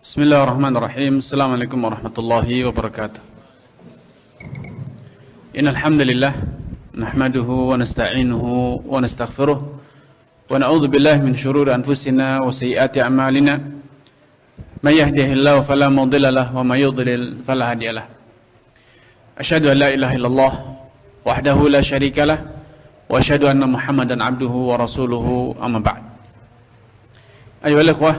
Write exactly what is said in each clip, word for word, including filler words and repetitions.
Bismillahirrahmanirrahim. Assalamualaikum warahmatullahi wabarakatuh. Innal hamdalillah nahmaduhu wa nasta'inuhu wa nastaghfiruh wa na'udzu billahi min shururi anfusina wa sayyiati a'malina. May yahdihillahu fala mudilla lahu wa may yudlil fala hadiya lahu. Asyhadu an la ilaha illallah wahdahu la syarika lah wa asyhadu anna Muhammadan abduhu wa rasuluhu amma ba'd. Ayyuhal ikhwah,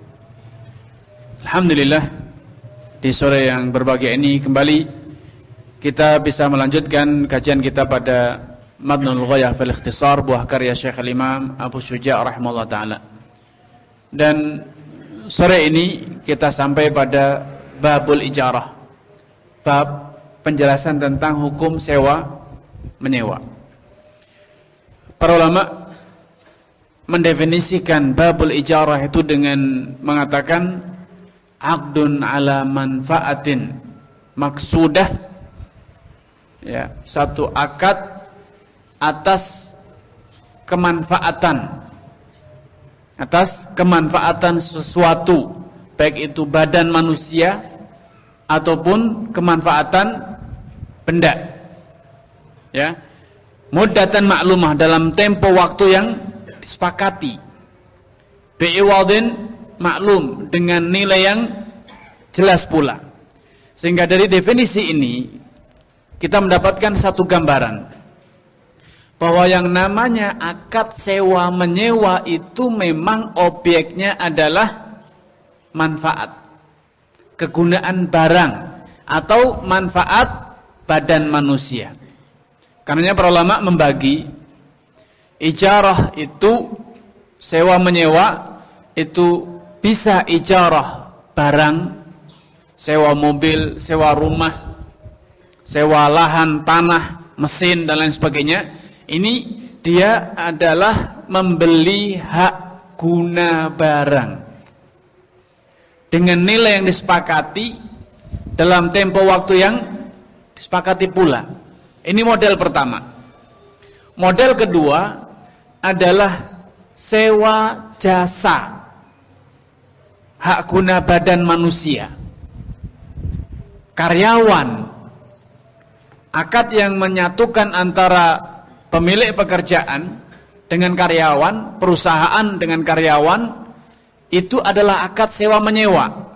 alhamdulillah, di sore yang berbahagia ini kembali kita bisa melanjutkan kajian kita pada Madnul Ghayah fil Ikhtisar, buah karya Syekh Al-Imam Abu Syuja' rahimahullah ta'ala. Dan sore ini kita sampai pada babul ijarah, bab penjelasan tentang hukum sewa menyewa. Para ulama mendefinisikan babul ijarah itu dengan mengatakan aqdun ala manfaatin maksudah, ya, satu akad atas kemanfaatan, atas kemanfaatan sesuatu, baik itu badan manusia ataupun kemanfaatan benda, ya, muddatan maklumah, dalam tempo waktu yang disepakati, bi'iwadin maklum, dengan nilai yang jelas pula. Sehingga dari definisi ini kita mendapatkan satu gambaran bahwa yang namanya akad sewa menyewa itu memang objeknya adalah manfaat, kegunaan barang atau manfaat badan manusia. Karenanya para ulama membagi ijarah itu, sewa menyewa itu bisa ijarah barang, sewa mobil, sewa rumah, sewa lahan, tanah, mesin dan lain sebagainya. Ini dia adalah membeli hak guna barang dengan nilai yang disepakati dalam tempo waktu yang disepakati pula. Ini model pertama. Model kedua adalah sewa jasa, hak guna badan manusia, karyawan, akad yang menyatukan antara pemilik pekerjaan dengan karyawan, perusahaan dengan karyawan, itu adalah akad sewa menyewa.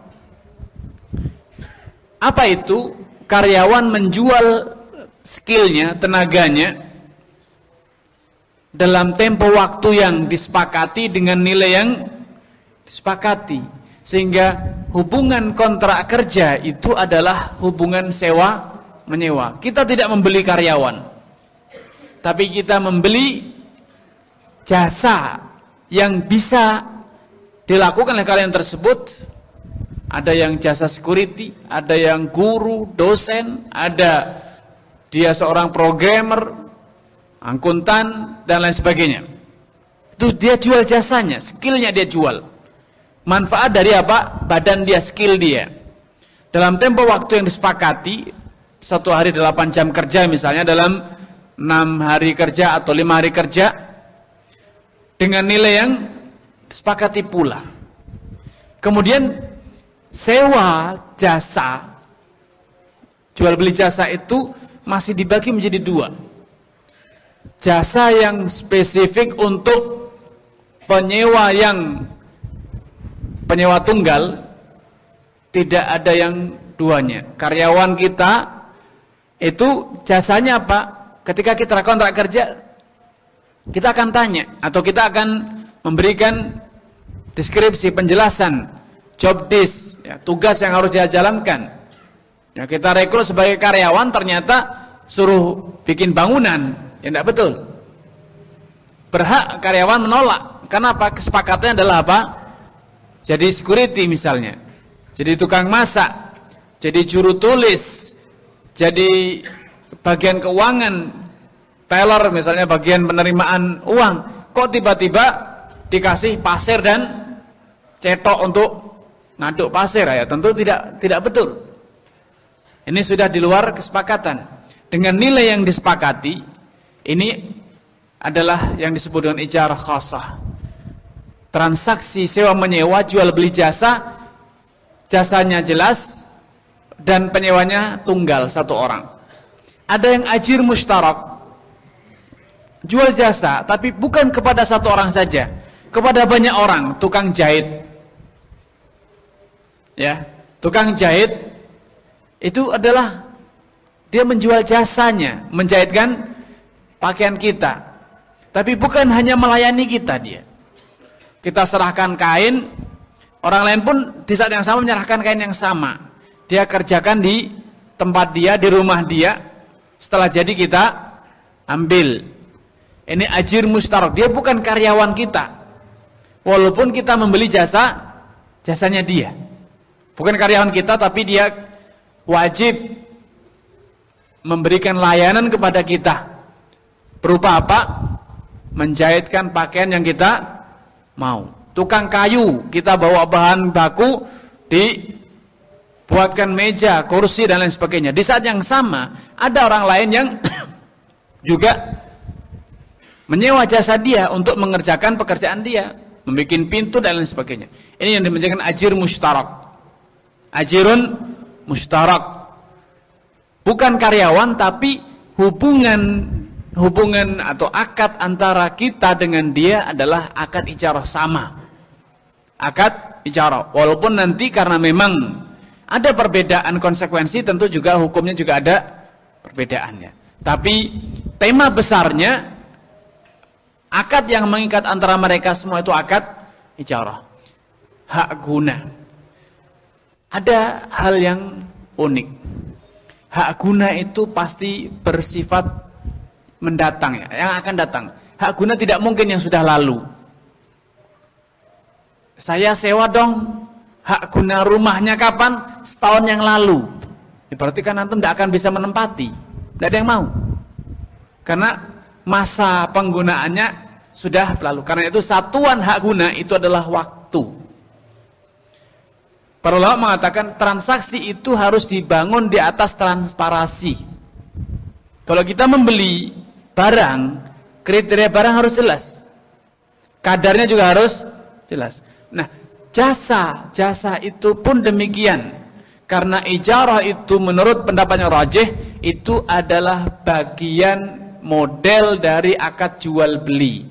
Apa itu? Karyawan menjual skillnya, tenaganya dalam tempo waktu yang disepakati dengan nilai yang disepakati, sehingga hubungan kontrak kerja itu adalah hubungan sewa menyewa. Kita tidak membeli karyawan, tapi kita membeli jasa yang bisa dilakukan oleh kalian tersebut. Ada yang jasa security, ada yang guru, dosen, ada dia seorang programmer, akuntan dan lain sebagainya. Itu dia jual jasanya, skillnya dia jual. Manfaat dari apa? Badan dia, skill dia. Dalam tempo waktu yang disepakati, satu hari delapan jam kerja misalnya, dalam enam hari kerja atau lima hari kerja, dengan nilai yang disepakati pula. Kemudian sewa jasa, jual beli jasa itu masih dibagi menjadi dua. Jasa yang spesifik untuk penyewa yang penyewa tunggal, tidak ada yang duanya. Karyawan kita itu jasanya apa? Ketika kita kontrak kerja, kita akan tanya atau kita akan memberikan deskripsi, penjelasan, job desk, ya, tugas yang harus dia jalankan. Ya, kita rekrut sebagai karyawan, ternyata suruh bikin bangunan. Ya, tidak betul. Berhak karyawan menolak. Kenapa? Kesepakatannya adalah apa? Jadi security misalnya, jadi tukang masak, jadi juru tulis, jadi bagian keuangan, teller misalnya, bagian penerimaan uang. Kok tiba-tiba dikasih pasir dan cetok untuk ngaduk pasir? Ya, tentu tidak tidak betul. Ini sudah di luar kesepakatan. Dengan nilai yang disepakati, ini adalah yang disebut dengan ijarah khassah. Transaksi sewa menyewa, jual beli jasa jasanya jelas dan penyewanya tunggal satu orang. Ada yang ajir mustarak, jual jasa tapi bukan kepada satu orang saja, kepada banyak orang. Tukang jahit, ya, tukang jahit itu adalah dia menjual jasanya, menjahitkan pakaian kita. Tapi bukan hanya melayani kita dia. Kita serahkan kain, orang lain pun di saat yang sama menyerahkan kain yang sama. Dia kerjakan di tempat dia, di rumah dia. Setelah jadi kita ambil. Ini ajir mustarak. Dia bukan karyawan kita. Walaupun kita membeli jasa, jasanya dia. Bukan karyawan kita, tapi dia wajib memberikan layanan kepada kita. Berupa apa? Menjahitkan pakaian yang kita mau. Tukang kayu, kita bawa bahan baku, dibuatkan meja, kursi dan lain sebagainya. Di saat yang sama ada orang lain yang juga menyewa jasa dia untuk mengerjakan pekerjaan dia, membuat pintu dan lain sebagainya. Ini yang dinamakan ajir mustarak. Ajirun mustarak. Bukan karyawan, tapi hubungan hubungan atau akad antara kita dengan dia adalah akad ijarah sama. Akad ijarah. Walaupun nanti karena memang ada perbedaan konsekuensi, tentu juga hukumnya juga ada perbedaannya. Tapi tema besarnya, akad yang mengikat antara mereka semua itu akad ijarah. Hak guna. Ada hal yang unik. Hak guna itu pasti bersifat mendatang, ya, yang akan datang. Hak guna tidak mungkin yang sudah lalu. Saya sewa dong, hak guna rumahnya kapan? Setahun yang lalu. Berarti kan antum tidak akan bisa menempati. Tidak ada yang mau. Karena masa penggunaannya sudah lalu. Karena itu satuan hak guna itu adalah waktu. Para ulama mengatakan transaksi itu harus dibangun di atas transparansi. Kalau kita membeli barang, kriteria barang harus jelas. Kadarnya juga harus jelas. Nah, jasa, jasa itu pun demikian. Karena ijarah itu menurut pendapatnya rajih, itu adalah bagian model dari akad jual beli.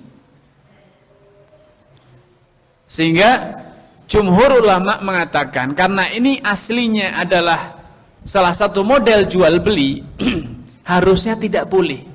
Sehingga jumhur ulama mengatakan, karena ini aslinya adalah salah satu model jual beli, harusnya tidak boleh.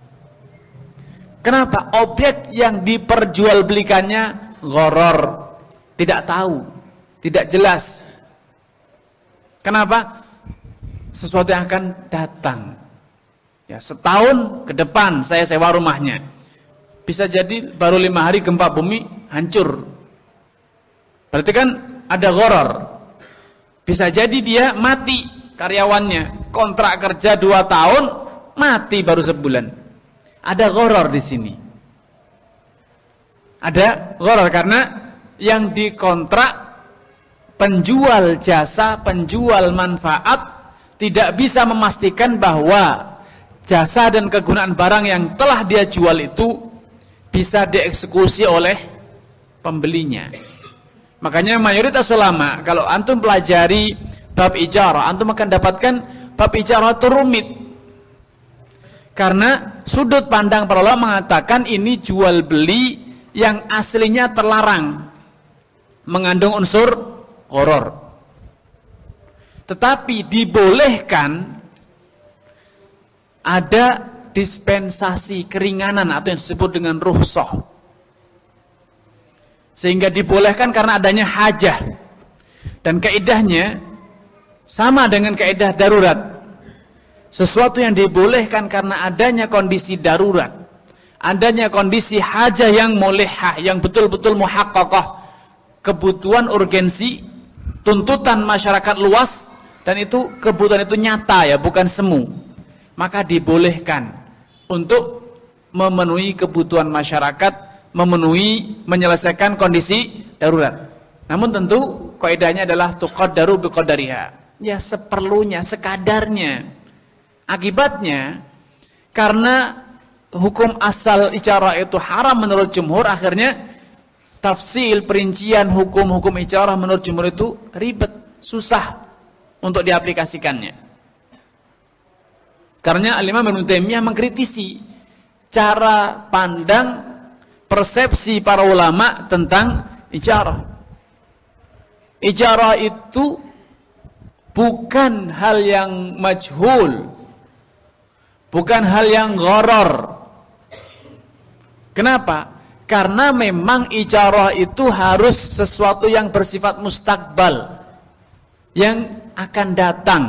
Kenapa? Objek yang diperjualbelikannya gharar, tidak tahu, tidak jelas. Kenapa? Sesuatu yang akan datang. Ya, setahun ke depan saya sewa rumahnya. Bisa jadi baru lima hari gempa bumi hancur. Berarti kan ada gharar. Bisa jadi dia mati karyawannya, kontrak kerja dua tahun, mati baru sebulan. Ada gharar di sini. Ada gharar karena yang dikontrak penjual jasa, penjual manfaat tidak bisa memastikan bahwa jasa dan kegunaan barang yang telah dia jual itu bisa dieksekusi oleh pembelinya. Makanya mayoritas ulama, kalau antum pelajari bab ijarah, antum akan dapatkan bab ijarah itu rumit. Karena sudut pandang para ulama mengatakan ini jual beli yang aslinya terlarang, mengandung unsur gharar. Tetapi dibolehkan ada dispensasi keringanan atau yang disebut dengan rukhsah. Sehingga dibolehkan karena adanya hajah. Dan kaidahnya sama dengan kaidah darurat. Sesuatu yang dibolehkan karena adanya kondisi darurat, adanya kondisi hajah yang mulihah, yang betul-betul muhaqqaqah, kebutuhan urgensi, tuntutan masyarakat luas, dan itu kebutuhan itu nyata ya, bukan semu. Maka dibolehkan untuk memenuhi kebutuhan masyarakat, memenuhi, menyelesaikan kondisi darurat. Namun tentu kaidahnya adalah tuqaddaru biqadariha. Ya seperlunya, sekadarnya. Akibatnya karena hukum asal ijarah itu haram menurut jumhur, akhirnya tafsil perincian hukum-hukum ijarah menurut jumhur itu ribet, susah untuk diaplikasikannya. Karena Al-Imam Ibnu Taimiyah mengkritisi cara pandang persepsi para ulama tentang ijarah. Ijarah itu bukan hal yang majhul, bukan hal yang gharar. Kenapa? Karena memang ijarah itu harus sesuatu yang bersifat mustakbal, yang akan datang.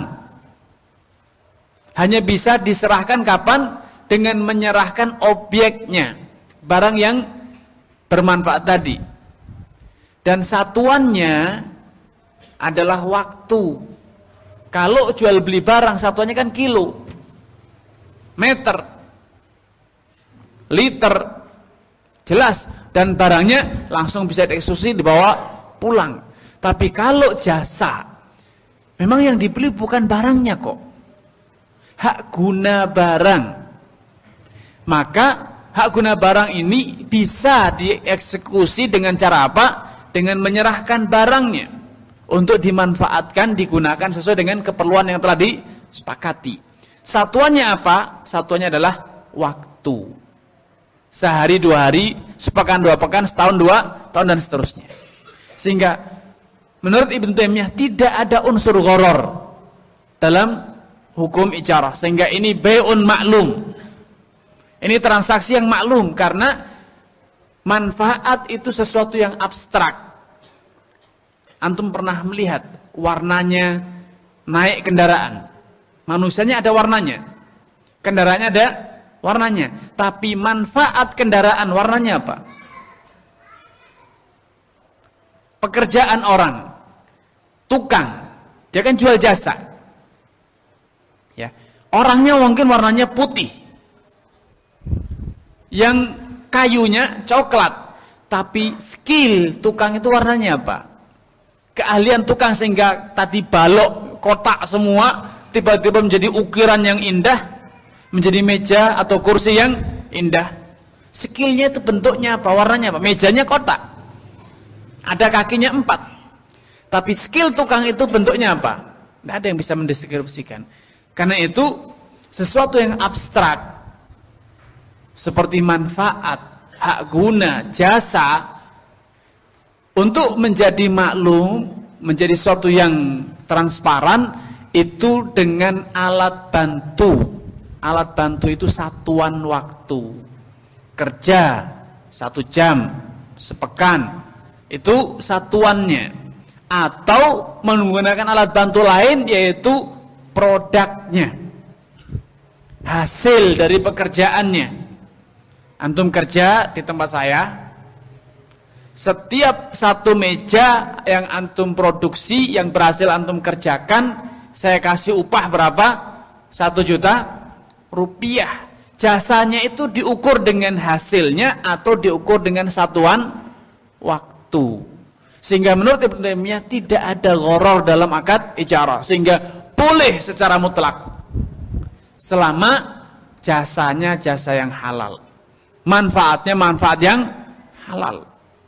Hanya bisa diserahkan kapan? Dengan menyerahkan objeknya, barang yang bermanfaat tadi. Dan satuannya adalah waktu. Kalau jual beli barang, satuannya kan kilo, meter, liter, jelas. Dan barangnya langsung bisa dieksekusi, dibawa pulang. Tapi kalau jasa, memang yang dibeli bukan barangnya kok, hak guna barang. Maka hak guna barang ini bisa dieksekusi dengan cara apa? Dengan menyerahkan barangnya untuk dimanfaatkan, digunakan sesuai dengan keperluan yang telah disepakati. Satuannya apa? Satuannya adalah waktu. Sehari, dua hari, sepekan, dua pekan, setahun, dua tahun, dan seterusnya. Sehingga menurut Ibnu Taimiyah tidak ada unsur gharar dalam hukum ijarah. Sehingga ini bai'un maklum. Ini transaksi yang maklum, karena manfaat itu sesuatu yang abstrak. Antum pernah melihat warnanya naik kendaraan. Manusianya ada warnanya, kendaraannya ada warnanya. Tapi manfaat kendaraan warnanya apa? Pekerjaan orang, tukang, dia kan jual jasa. Ya, orangnya mungkin warnanya putih, yang kayunya coklat, tapi skill tukang itu warnanya apa? Keahlian tukang sehingga tadi balok kotak semua tiba-tiba menjadi ukiran yang indah, menjadi meja atau kursi yang indah. Skillnya itu bentuknya apa? Warnanya apa? Mejanya kotak, ada kakinya empat, tapi skill tukang itu bentuknya apa? Tidak ada yang bisa mendeskripsikan. Karena itu sesuatu yang abstrak seperti manfaat, hak guna, jasa, untuk menjadi maklum, menjadi sesuatu yang transparan, itu dengan alat bantu. Alat bantu itu satuan waktu. Kerja satu jam, sepekan, itu satuannya. Atau menggunakan alat bantu lain, yaitu produknya, hasil dari pekerjaannya. Antum kerja di tempat saya, setiap satu meja yang antum produksi, yang berhasil antum kerjakan, saya kasih upah berapa? Satu juta rupiah. Jasanya itu diukur dengan hasilnya atau diukur dengan satuan waktu. Sehingga menurut Ibnu Taimiyah tidak ada gharar dalam akad ijarah. Sehingga boleh secara mutlak, selama jasanya jasa yang halal, manfaatnya manfaat yang halal.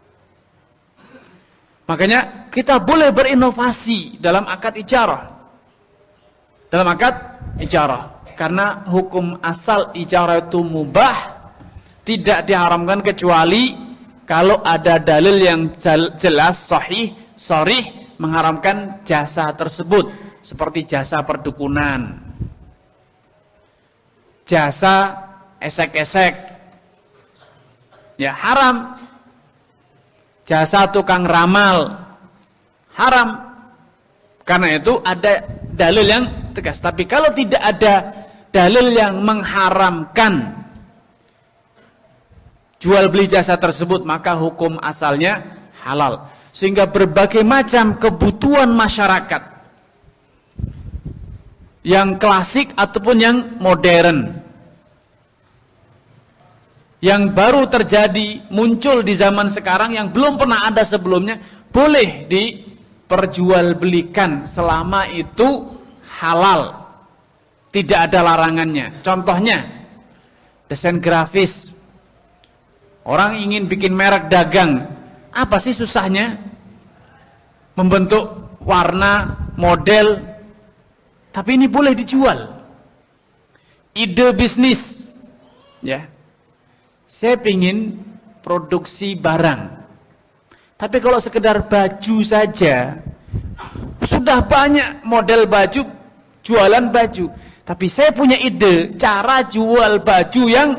Makanya kita boleh berinovasi dalam akad ijarah. Dalam akad ijarah. Karena hukum asal ijarah itu mubah, tidak diharamkan kecuali kalau ada dalil yang jelas, sahih, sharih mengharamkan jasa tersebut. Seperti jasa perdukunan, jasa esek-esek, ya haram. Jasa tukang ramal, haram. Karena itu ada dalil yang tegas. Tapi kalau tidak ada dalil yang mengharamkan jual beli jasa tersebut, maka hukum asalnya halal. Sehingga berbagai macam kebutuhan masyarakat, yang klasik ataupun yang modern, yang baru terjadi, muncul di zaman sekarang, yang belum pernah ada sebelumnya, boleh diperjualbelikan selama itu halal, tidak ada larangannya. Contohnya desain grafis. Orang ingin bikin merek dagang, apa sih susahnya? Membentuk warna, model, tapi ini boleh dijual. Ide bisnis, ya. Saya pingin produksi barang, tapi kalau sekedar baju saja, sudah banyak model baju, jualan baju. Tapi saya punya ide cara jual baju yang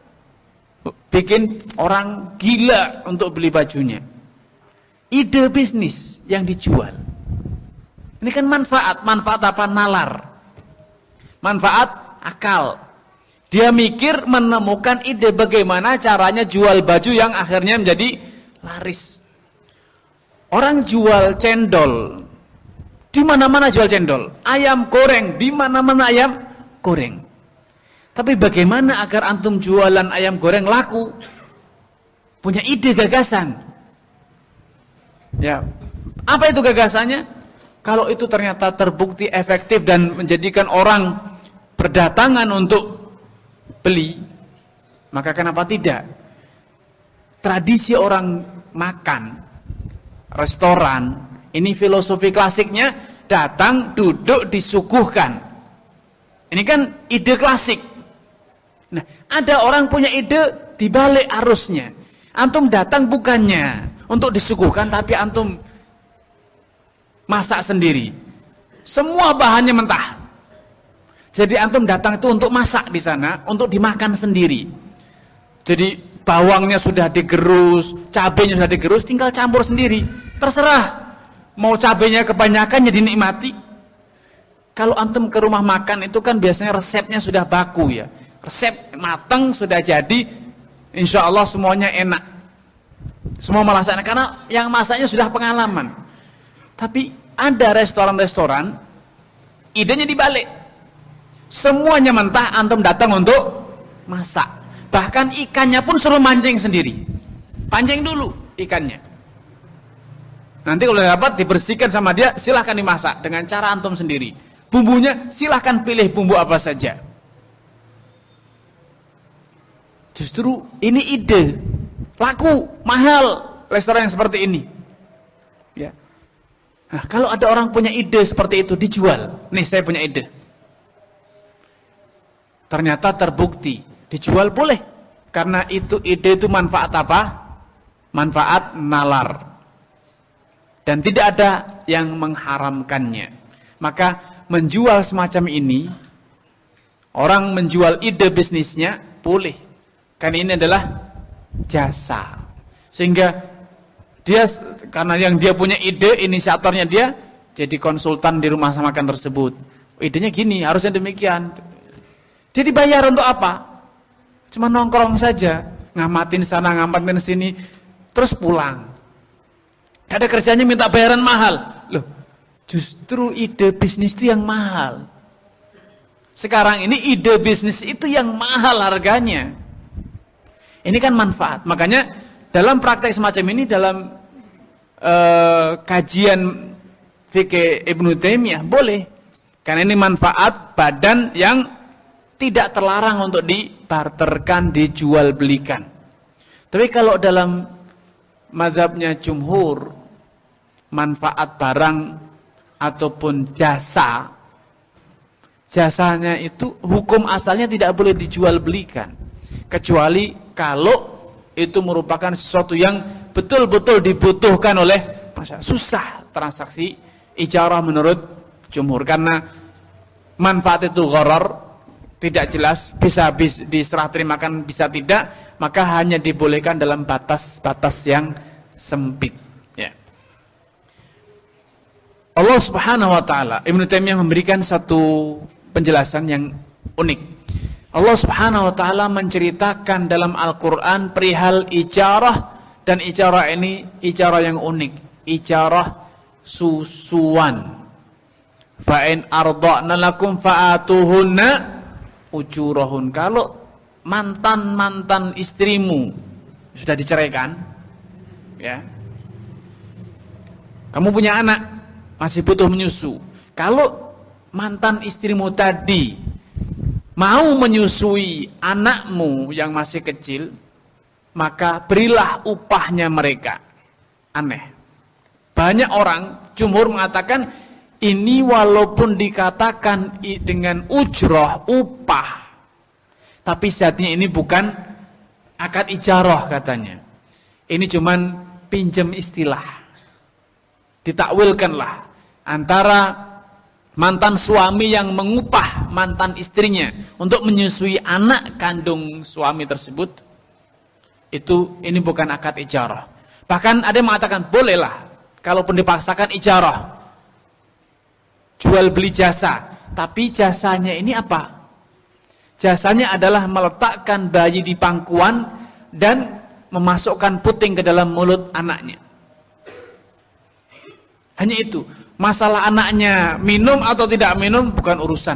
bikin orang gila untuk beli bajunya. Ide bisnis yang dijual. Ini kan manfaat, manfaat apa? Nalar. Manfaat akal. Dia mikir menemukan ide bagaimana caranya jual baju yang akhirnya menjadi laris. Orang jual cendol, di mana-mana jual cendol. Ayam goreng, di mana-mana ayam goreng. Tapi bagaimana agar antum jualan ayam goreng laku? Punya ide, gagasan. Ya, apa itu gagasannya? Kalau itu ternyata terbukti efektif dan menjadikan orang berdatangan untuk beli, maka kenapa tidak? Tradisi orang makan, restoran, ini filosofi klasiknya, datang, duduk, disuguhkan. Ini kan ide klasik. Nah, ada orang punya ide dibalik arusnya. Antum datang bukannya untuk disuguhkan, tapi antum masak sendiri. Semua bahannya mentah. Jadi antum datang itu untuk masak di sana, untuk dimakan sendiri. Jadi bawangnya sudah digerus, cabenya sudah digerus, tinggal campur sendiri. Terserah. Mau cabenya kebanyakan ya dinikmati. Kalau antum ke rumah makan itu kan biasanya resepnya sudah baku ya. Resep matang sudah jadi, insya Allah semuanya enak. Semua malah enak karena yang masaknya sudah pengalaman. Tapi ada restoran-restoran idenya dibalik. Semuanya mentah, antum datang untuk masak. Bahkan ikannya pun suruh mancing sendiri. Pancing dulu ikannya. Nanti kalau dapat dibersihkan sama dia, silahkan dimasak dengan cara antum sendiri. Bumbunya silahkan pilih bumbu apa saja. Justru ini ide laku, mahal restoran yang seperti ini. Ya. Nah, kalau ada orang punya ide seperti itu dijual. Nih saya punya ide. Ternyata terbukti dijual boleh. Karena itu ide itu manfaat apa? Manfaat nalar. Dan tidak ada yang mengharamkannya. Maka menjual semacam ini, orang menjual ide bisnisnya boleh. Karena ini adalah jasa. Sehingga dia, karena yang dia punya ide, inisiatornya dia, jadi konsultan di rumah makan tersebut. Idenya gini, harusnya demikian. Dia dibayar untuk apa? Cuma nongkrong saja, ngamatin sana, ngamatin sini, terus pulang. Ada kerjanya minta bayaran mahal. Loh, justru ide bisnis itu yang mahal. Sekarang ini ide bisnis itu yang mahal harganya. Ini kan manfaat. Makanya dalam praktek semacam ini, dalam uh, kajian fikih Ibnu Taimiyah boleh. Karena ini manfaat badan yang tidak terlarang untuk dibarterkan, dijual belikan. Tapi kalau dalam mazhabnya jumhur, manfaat barang ataupun jasa, jasanya itu hukum asalnya tidak boleh dijual belikan, kecuali kalau itu merupakan sesuatu yang betul-betul dibutuhkan oleh masyarakat. Susah transaksi ijarah menurut jumhur, karena manfaat itu gharar, tidak jelas, bisa, bisa diserah terimakan, bisa tidak, maka hanya dibolehkan dalam batas-batas yang sempit. Ya. Allah Subhanahu wa taala, Ibnu Taimiyah memberikan satu penjelasan yang unik. Allah Subhanahu wa taala menceritakan dalam Al-Qur'an perihal ijarah, dan ijarah ini ijarah yang unik, ijarah susuan. Fa in arda'na lakum fa'atuhunna ujurahun. Kalau mantan-mantan istrimu sudah diceraikan, ya, kamu punya anak, masih butuh menyusu. Kalau mantan istrimu tadi mau menyusui anakmu yang masih kecil, maka berilah upahnya mereka. Aneh. Banyak orang, jumhur mengatakan ini walaupun dikatakan dengan ujroh, upah, tapi syaratnya ini bukan akad ijarah katanya. Ini cuman pinjam istilah. Ditakwilkanlah antara mantan suami yang mengupah mantan istrinya untuk menyusui anak kandung suami tersebut. Itu ini bukan akad ijarah. Bahkan ada yang mengatakan bolehlah kalaupun dipaksakan ijarah. Jual beli jasa, tapi jasanya ini apa? Jasanya adalah meletakkan bayi di pangkuan dan memasukkan puting ke dalam mulut anaknya. Hanya itu. Masalah anaknya minum atau tidak minum bukan urusan.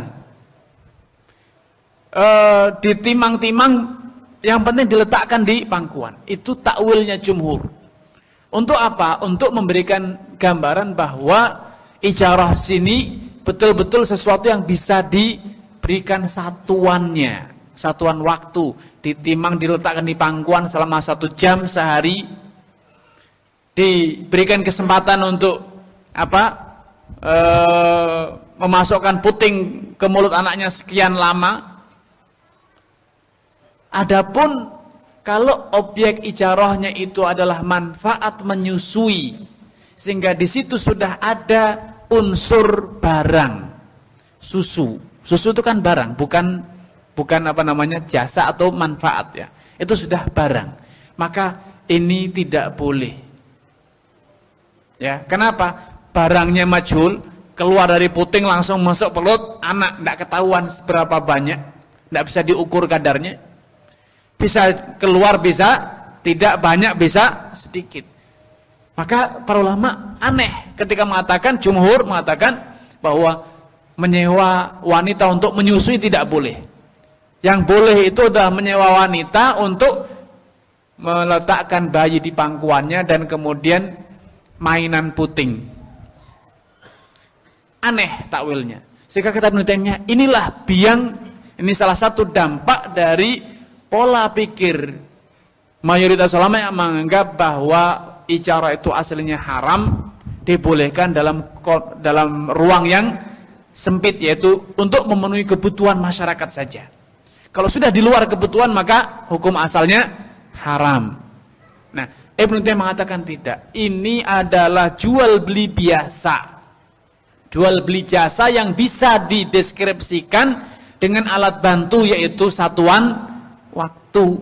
E, ditimang-timang, yang penting diletakkan di pangkuan. Itu takwilnya jumhur. Untuk apa? Untuk memberikan gambaran bahwa ijarah sini betul-betul sesuatu yang bisa diberikan satuannya, satuan waktu, ditimang, diletakkan di pangkuan selama satu jam sehari, diberikan kesempatan untuk apa? E, memasukkan puting ke mulut anaknya sekian lama. Adapun kalau objek ijarahnya itu adalah manfaat menyusui, sehingga di situ sudah ada unsur barang, susu. Susu itu kan barang, bukan bukan apa namanya jasa atau manfaat ya. Itu sudah barang. Maka ini tidak boleh. Ya, kenapa? Barangnya majhul, keluar dari puting langsung masuk perut anak, tidak ketahuan seberapa banyak, tidak bisa diukur kadarnya. Bisa keluar, bisa tidak, banyak, bisa sedikit. Maka para ulama aneh ketika mengatakan, jumhur mengatakan bahwa menyewa wanita untuk menyusui tidak boleh. Yang boleh itu adalah menyewa wanita untuk meletakkan bayi di pangkuannya dan kemudian mainan puting. Aneh takwilnya. Sehingga kata Ibnu Taimiyah, inilah biang, ini salah satu dampak dari pola pikir mayoritas ulama yang menganggap bahwa ijarah itu aslinya haram, dibolehkan dalam dalam ruang yang sempit, yaitu untuk memenuhi kebutuhan masyarakat saja. Kalau sudah di luar kebutuhan maka hukum asalnya haram. Nah, Ibnu Taimiyah mengatakan tidak. Ini adalah jual beli biasa. Jual beli jasa yang bisa dideskripsikan dengan alat bantu, yaitu satuan waktu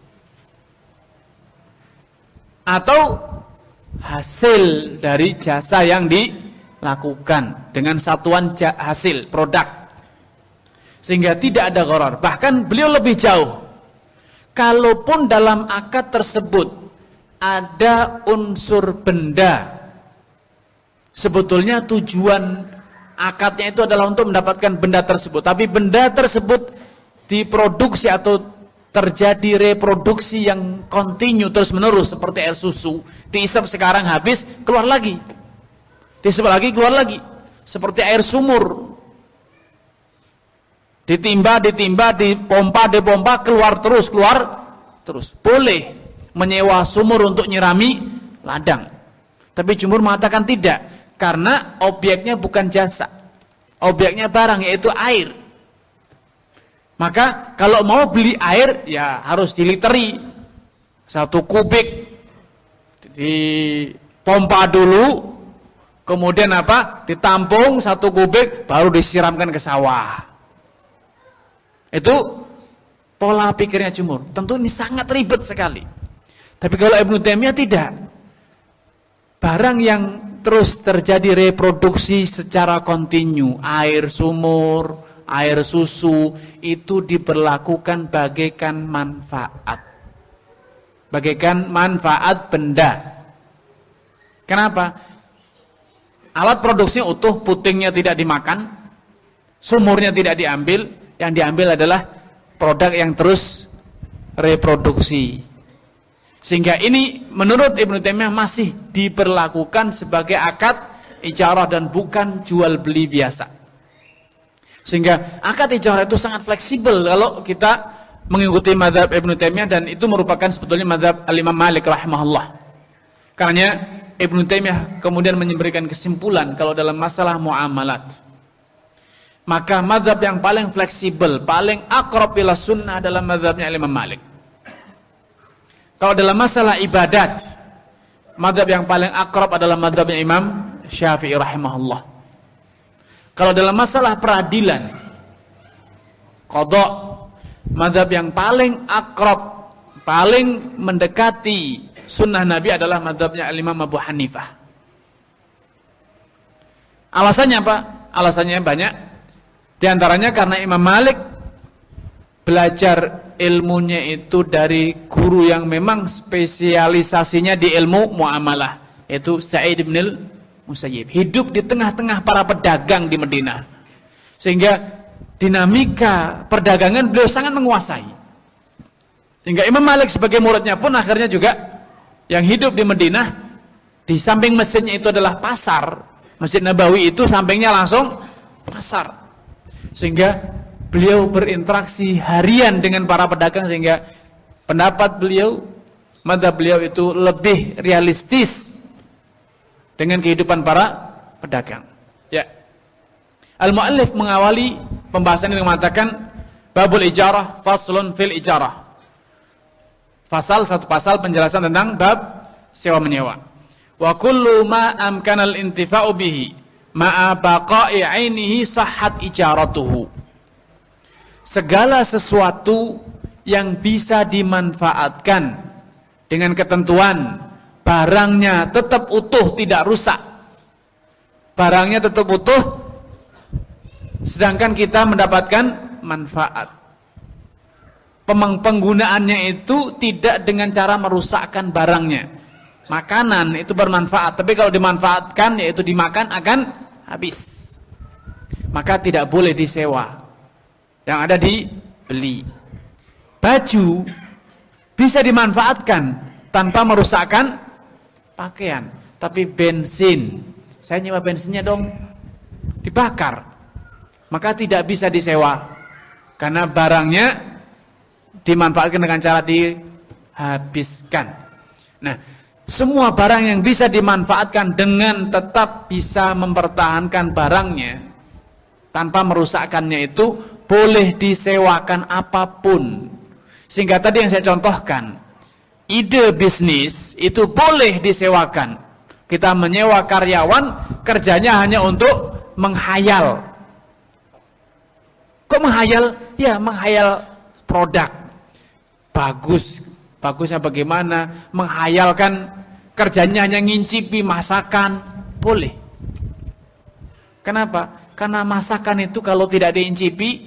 atau hasil dari jasa yang dilakukan dengan satuan hasil produk, sehingga tidak ada gharar. Bahkan beliau lebih jauh, kalaupun dalam akad tersebut ada unsur benda, sebetulnya tujuan akadnya itu adalah untuk mendapatkan benda tersebut, tapi benda tersebut diproduksi atau terjadi reproduksi yang kontinu terus menerus seperti air susu, diisap sekarang habis, keluar lagi, diisap lagi, keluar lagi, seperti air sumur, ditimba, ditimba, dipompa, dipompa, keluar terus, keluar terus. Boleh menyewa sumur untuk nyirami ladang, tapi jumhur mengatakan tidak, karena objeknya bukan jasa, objeknya barang, yaitu air. Maka kalau mau beli air, ya harus diliteri. Satu kubik dipompa dulu, kemudian apa? Ditampung satu kubik, baru disiramkan ke sawah. Itu pola pikirnya jumhur. Tentu ini sangat ribet sekali. Tapi kalau Ibnu Taimiyah tidak. Barang yang terus terjadi reproduksi secara kontinu, air sumur, air susu, itu diperlakukan bagaikan manfaat. Bagaikan manfaat benda. Kenapa? Alat produksinya utuh, putingnya tidak dimakan, sumurnya tidak diambil, yang diambil adalah produk yang terus reproduksi. Sehingga ini menurut Ibnu Taimiyah masih diperlakukan sebagai akad ijarah dan bukan jual beli biasa. Sehingga akad ijarah itu sangat fleksibel kalau kita mengikuti mazhab Ibnu Taimiyah, dan itu merupakan sebetulnya mazhab Al-Imam Malik rahimahullah. Karena Ibnu Taimiyah kemudian memberikan kesimpulan kalau dalam masalah muamalat, maka mazhab yang paling fleksibel, paling akrab ila sunnah adalah mazhabnya Imam Malik. Kalau dalam masalah ibadat, mazhab yang paling akrab adalah mazhabnya Imam Syafi'i rahimahullah. Kalau dalam masalah peradilan, qada, mazhab yang paling akrab, paling mendekati sunnah Nabi adalah mazhabnya Imam Abu Hanifah. Alasannya apa? Alasannya banyak. Di antaranya karena Imam Malik belajar ilmunya itu dari guru yang memang spesialisasinya di ilmu muamalah, yaitu Sa'id bin Musayyib. Hidup di tengah-tengah para pedagang di Madinah, sehingga dinamika perdagangan beliau sangat menguasai. Sehingga Imam Malik sebagai muridnya pun akhirnya juga yang hidup di Madinah, di samping masjidnya itu adalah pasar. Masjid Nabawi itu sampingnya langsung pasar. Sehingga beliau berinteraksi harian dengan para pedagang, sehingga pendapat beliau, mazhab beliau itu lebih realistis dengan kehidupan para pedagang. Ya. Al-Mu'allif mengawali pembahasan ini mengatakan babul ijarah faslun fil ijarah. Fasal, satu pasal penjelasan tentang bab sewa menyewa. Wa kullu ma amkana al-intifa'u bihi ma'a baqa'i 'ainihi sahhat ijaratuhu. Segala sesuatu yang bisa dimanfaatkan dengan ketentuan barangnya tetap utuh, tidak rusak. Barangnya tetap utuh sedangkan kita mendapatkan manfaat. Penggunaannya itu tidak dengan cara merusakkan barangnya. Makanan itu bermanfaat, tapi kalau dimanfaatkan yaitu dimakan akan habis. Maka tidak boleh disewa. Yang ada dibeli. Baju bisa dimanfaatkan tanpa merusakkan pakaian, tapi bensin, saya nyewa bensinnya dong, dibakar, maka tidak bisa disewa karena barangnya dimanfaatkan dengan cara dihabiskan. Nah, semua barang yang bisa dimanfaatkan dengan tetap bisa mempertahankan barangnya tanpa merusakkannya itu boleh disewakan apapun. Sehingga tadi yang saya contohkan, ide bisnis itu boleh disewakan. Kita menyewa karyawan, kerjanya hanya untuk menghayal. Kok menghayal? Ya, menghayal produk. Bagus, bagusnya bagaimana? Menghayalkan, kerjanya hanya ngincipi masakan, boleh. Kenapa? Karena masakan itu kalau tidak diincipi,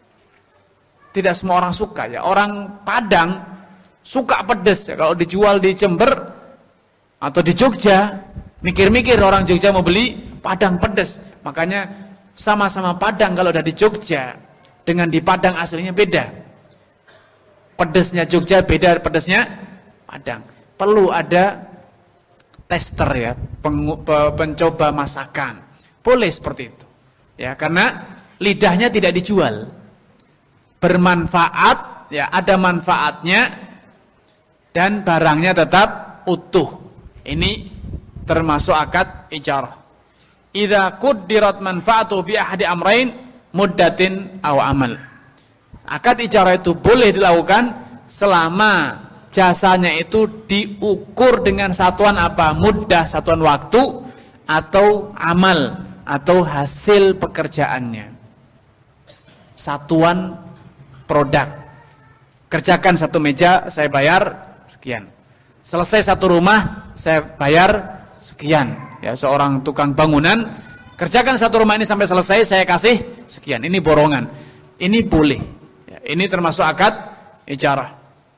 tidak semua orang suka ya. Orang Padang suka pedas ya. Kalau dijual di Jember atau di Jogja, mikir-mikir orang Jogja mau beli Padang pedas. Makanya sama-sama Padang, kalau udah di Jogja dengan di Padang aslinya beda. Pedasnya Jogja beda pedasnya Padang. Perlu ada tester ya, pencoba masakan. Boleh seperti itu. Ya, karena lidahnya tidak dijual. Bermanfaat, ya, ada manfaatnya dan barangnya tetap utuh. Ini termasuk akad ijarah. Idza quddirat manfaatu bi ahadi amrayn muddatin aw amal. Akad ijarah itu boleh dilakukan selama jasanya itu diukur dengan satuan apa? Muddah, satuan waktu, atau amal, atau hasil pekerjaannya. Satuan produk. Kerjakan satu meja, saya bayar sekian. Selesai satu rumah, saya bayar sekian. Ya, seorang tukang bangunan, kerjakan satu rumah ini sampai selesai, saya kasih sekian. Ini borongan. Ini boleh. Ya, ini termasuk akad ijarah.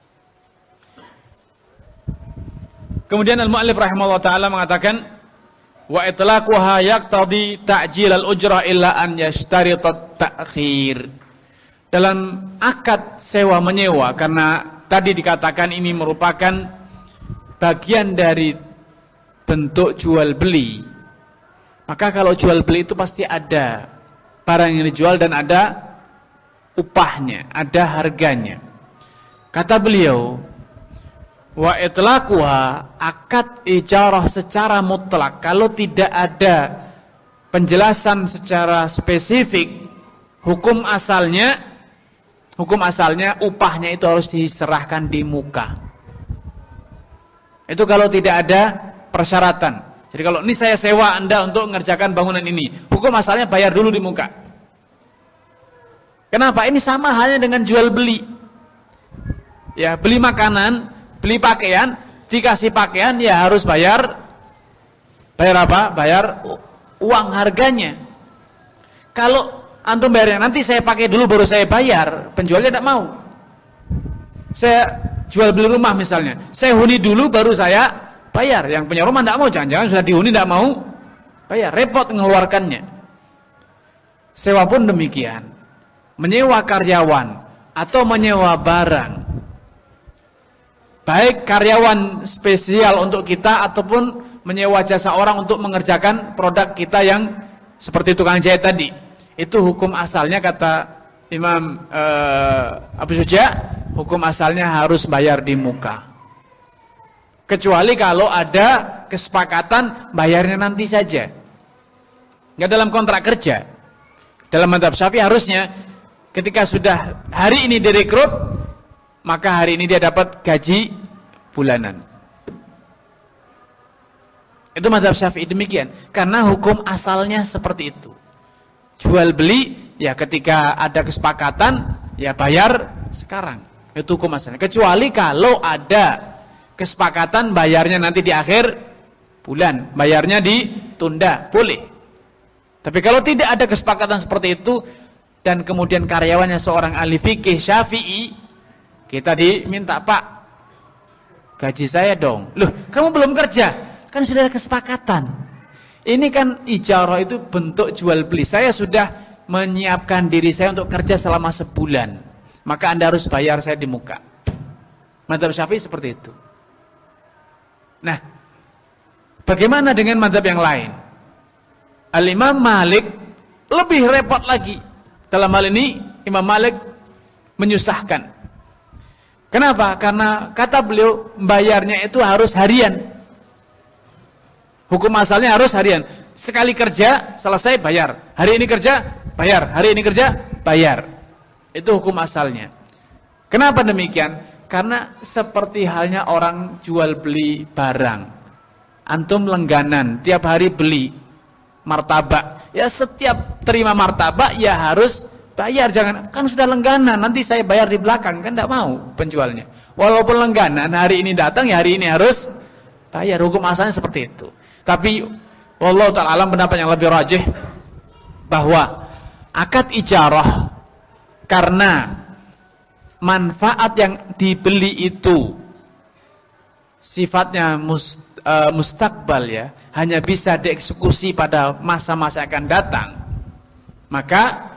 Kemudian al-mu'allif rahimahullah ta'ala mengatakan, wa itlaquha yaqtadi ta'jil al-ujrah illa an yashtarita at-ta'khir. Dalam akad sewa menyewa, karena tadi dikatakan ini merupakan bagian dari bentuk jual beli, maka kalau jual beli itu pasti ada barang yang dijual dan ada upahnya, ada harganya. Kata beliau, Wa itlaquha, akad ijarah secara mutlak, kalau tidak ada penjelasan secara spesifik, hukum asalnya hukum asalnya upahnya itu harus diserahkan di muka. Itu kalau tidak ada persyaratan. Jadi kalau ini saya sewa Anda untuk mengerjakan bangunan ini, hukum asalnya bayar dulu di muka. Kenapa? Ini sama halnya dengan jual beli. Ya, beli makanan, beli pakaian, dikasih pakaian ya harus bayar. Bayar apa? Bayar uang harganya. Kalau antum bayarnya nanti saya pakai dulu baru saya bayar, penjualnya tidak mau. Saya jual beli rumah misalnya, saya huni dulu baru saya bayar. Yang punya rumah tidak mau, jangan-jangan sudah dihuni tidak mau bayar, repot mengeluarkannya. Sewa pun demikian. Menyewa karyawan atau menyewa barang, baik karyawan spesial untuk kita ataupun menyewa jasa orang untuk mengerjakan produk kita yang seperti tukang jahit tadi, itu hukum asalnya kata Imam uh, Abu Suja, hukum asalnya harus bayar di muka. Kecuali kalau ada kesepakatan bayarnya nanti saja, nggak dalam kontrak kerja. Dalam mazhab Syafi'i harusnya ketika sudah hari ini direkrut, maka hari ini dia dapat gaji bulanan. Itu mazhab Syafi'i demikian, karena hukum asalnya seperti itu. Jual beli ya ketika ada kesepakatan ya bayar sekarang. Itu hukum asalnya. Kecuali kalau ada kesepakatan bayarnya nanti di akhir bulan, bayarnya ditunda, boleh. Tapi kalau tidak ada kesepakatan seperti itu dan kemudian karyawannya seorang ahli fikih Syafi'i, kita diminta, Pak, gaji saya dong. Loh, kamu belum kerja? Kan sudah ada kesepakatan. Ini kan ijarah itu bentuk jual beli. Saya sudah menyiapkan diri saya untuk kerja selama sebulan, maka Anda harus bayar saya di muka. Mazhab Syafi'i seperti itu. Nah, bagaimana dengan mazhab yang lain? Al-Imam Malik lebih repot lagi. Dalam hal ini Imam Malik menyusahkan. Kenapa? Karena kata beliau bayarnya itu harus harian. Hukum asalnya harus harian. Sekali kerja selesai bayar. Hari ini kerja bayar. Hari ini kerja bayar. Itu hukum asalnya. Kenapa demikian? Karena seperti halnya orang jual beli barang. Antum langganan tiap hari beli martabak. Ya setiap terima martabak ya harus bayar. Jangan kan sudah langganan nanti saya bayar di belakang, kan tidak mau penjualnya. Walaupun langganan hari ini datang ya hari ini harus bayar. Hukum asalnya seperti itu. Tapi wallahu ta'ala alam, pendapat yang lebih rajih bahwa akad ijarah karena manfaat yang dibeli itu sifatnya must, uh, mustakbal ya, hanya bisa dieksekusi pada masa-masa akan datang, maka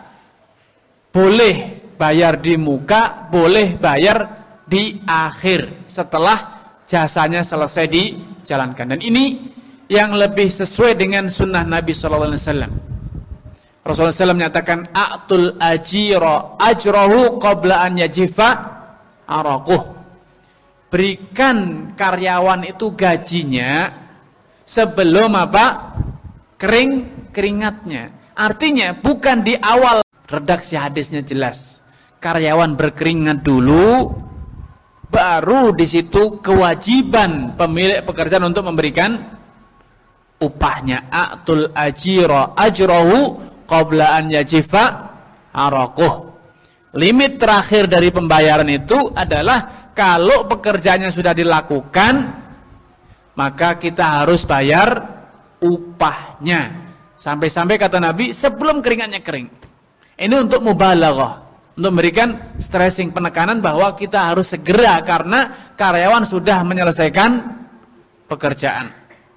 boleh bayar di muka, boleh bayar di akhir setelah jasanya selesai dijalankan. Dan ini yang lebih sesuai dengan sunnah Nabi shallallahu alaihi wasallam. Rasulullah shallallahu alaihi wasallam menyatakan, a'tul ajira ajrahu qabla an yajifa araquh. Berikan karyawan itu gajinya sebelum apa? Kering keringatnya. Artinya bukan di awal. Redaksi hadisnya jelas. Karyawan berkeringat dulu, baru di situ kewajiban pemilik pekerjaan untuk memberikan upahnya. A'tul ajira ajrahu qabla an yajifa araquh. Limit terakhir dari pembayaran itu adalah kalau pekerjaannya sudah dilakukan, maka kita harus bayar upahnya. Sampai-sampai kata Nabi sebelum keringatnya kering. Ini untuk mubalaghah, untuk memberikan stressing, penekanan bahwa kita harus segera karena karyawan sudah menyelesaikan pekerjaan.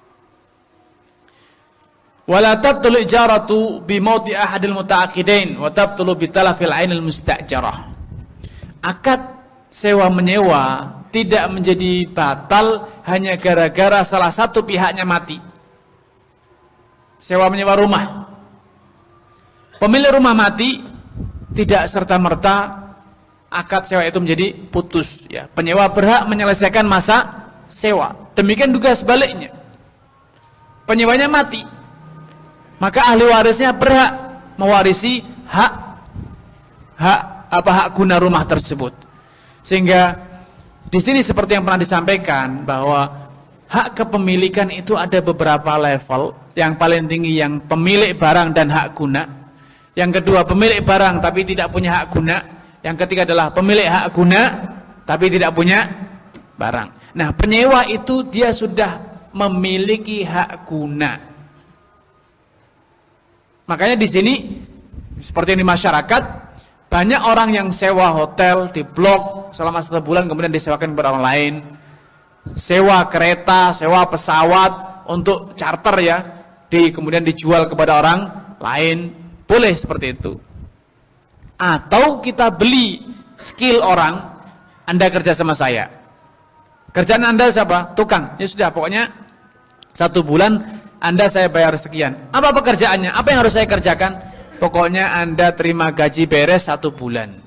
Wala tabtulu ijaratu bi mauti ahadil muta'aqidain wa tabtulu bi talafil 'ainil mustajarah. Akad sewa menyewa tidak menjadi batal hanya gara-gara salah satu pihaknya mati. Sewa menyewa rumah, pemilik rumah mati, tidak serta-merta akad sewa itu menjadi putus ya. Penyewa berhak menyelesaikan masa sewa. Demikian juga sebaliknya. Penyewanya mati, maka ahli warisnya berhak mewarisi hak hak apa hak guna rumah tersebut. Sehingga di sini seperti yang pernah disampaikan bahwa hak kepemilikan itu ada beberapa level. Yang paling tinggi yang pemilik barang dan hak guna. Yang kedua pemilik barang tapi tidak punya hak guna. Yang ketiga adalah pemilik hak guna tapi tidak punya barang. Nah, penyewa itu dia sudah memiliki hak guna. Makanya di sini seperti di masyarakat banyak orang yang sewa hotel di blok selama satu bulan kemudian disewakan kepada orang lain. Sewa kereta, sewa pesawat untuk charter ya, di kemudian dijual kepada orang lain, boleh seperti itu. Atau kita beli skill orang, Anda kerja sama saya. Kerjaan Anda siapa? Tukang. Ya sudah, pokoknya satu bulan Anda saya bayar sekian. Apa pekerjaannya? Apa yang harus saya kerjakan? Pokoknya Anda terima gaji beres satu bulan.